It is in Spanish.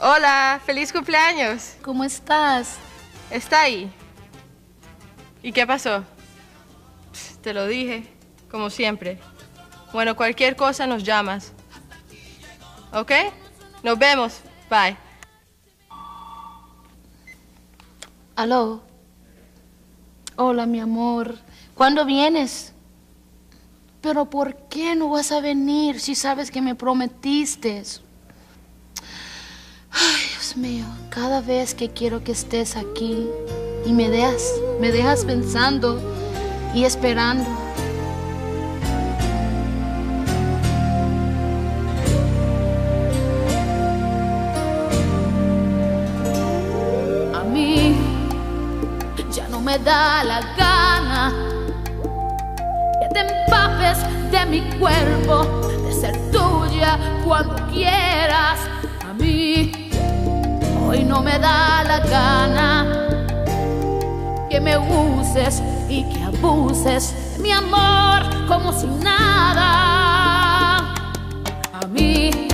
Hola, feliz cumpleaños. ¿Cómo estás? Está ahí. ¿Y qué pasó? Te lo dije, como siempre. Bueno, cualquier cosa nos llamas. ¿Ok? Nos vemos. Bye. Aló. Hola, mi amor. ¿Cuándo vienes? Pero ¿por qué no vas a venir si sabes que me prometiste? Ay, Dios mío, cada vez que quiero que estés aquí y me dejas pensando y esperando. A mí ya no me da la gana que te empapes de mi cuerpo, de ser tuya cuando quieras. A mí hoy no me da la gana que me uses y que abuses de mi amor como si nada. A mí